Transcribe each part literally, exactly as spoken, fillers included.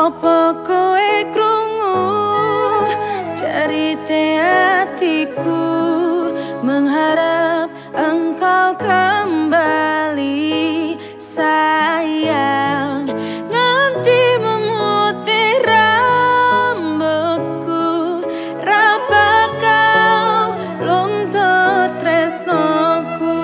Opo kowe krungu cerita hatiku, mengharap engkau kembali sayang. Nganti memutih rambutku, raba kau luntur tresnoku.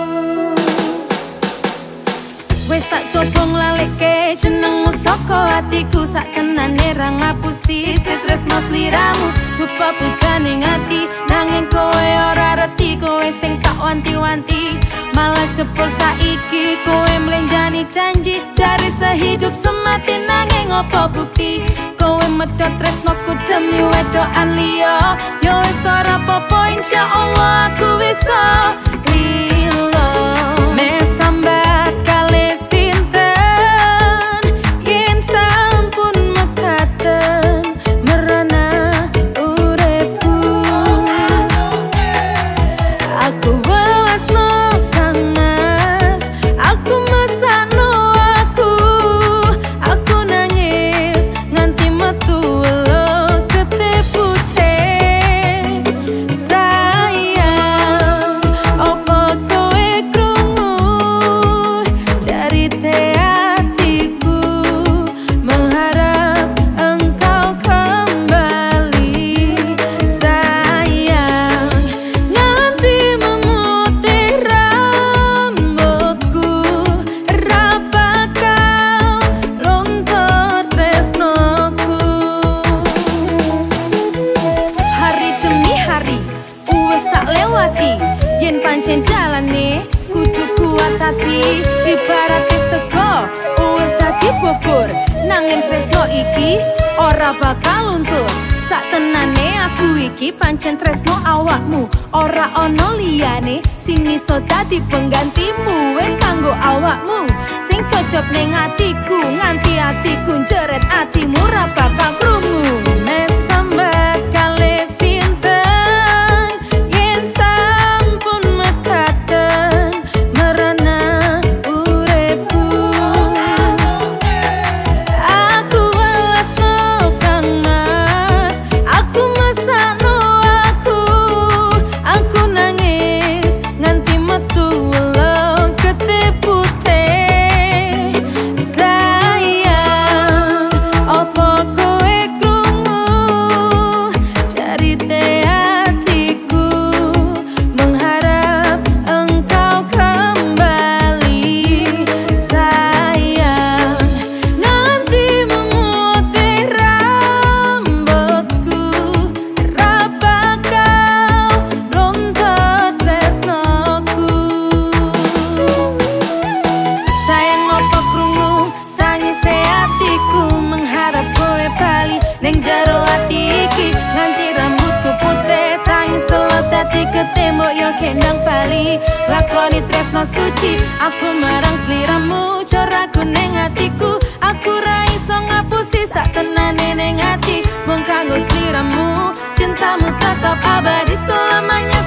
Wes tak coba nglaleke jenengmu saka hatiku, sak tenane ra ngapusi tresno sliramu. Dupa pujaning ati nanging kowe ora reti, kowe sing tak wanti-wanti malah jebol saiki. Kowe mlenjani janji cari sehidup semati, nanging apa bukti kowe medhot tresnoku demi wedokan liya. Ya wis ora apa-apa, insyaallah aku bisa lilo mesambat kali sinten yen sampun mekaten merana uripku. Aku welasno Kang Mas, aku mesakno aku, aku nangis nganti metu welo getih putih. Sayang, opo kowe krungu cerita hatiku, mengharap engkau kembali sayang. Nganti memutih rambutku, raba kau luntur tresnoku. Hari demi hari wis tak lewati, yen pancen jalane kudu kuat hati. Ibarate sego wis dadi bubur, nanging tresno iki ora bakal luntur. Sak tenane aku iki pancen tresno awakmu, ora ono liyane sing iso dadi penggantimu. Wis kanggo awakmu sing cocok ning atiku, nganti atiku njeret atimu ra bakal krungu. Mesambat kali sinten yen sampun mekaten merana uripku. Aku welasno Kang Mas, aku mesakno aku, aku nangis nganti metu welo getih putih. Sayang, opo kowe krungu cerita hatiku, mengharap engkau kembali sayang. Nanti memutih rambutku, raba kau luntur tresnoku. Sayang, opo krungu tangise hatiku, mengharap kowe bali ning jero ati iki. Nganti rambutku putih tangis selot dadi ketembok yo kendang bali. Lakoni tresno suci aku marang sliramu, coraku ning atiku. Aku ra iso ngapusi sak tenane ning ati, mung kanggo sliramu cintamu tetap abadi selamanya.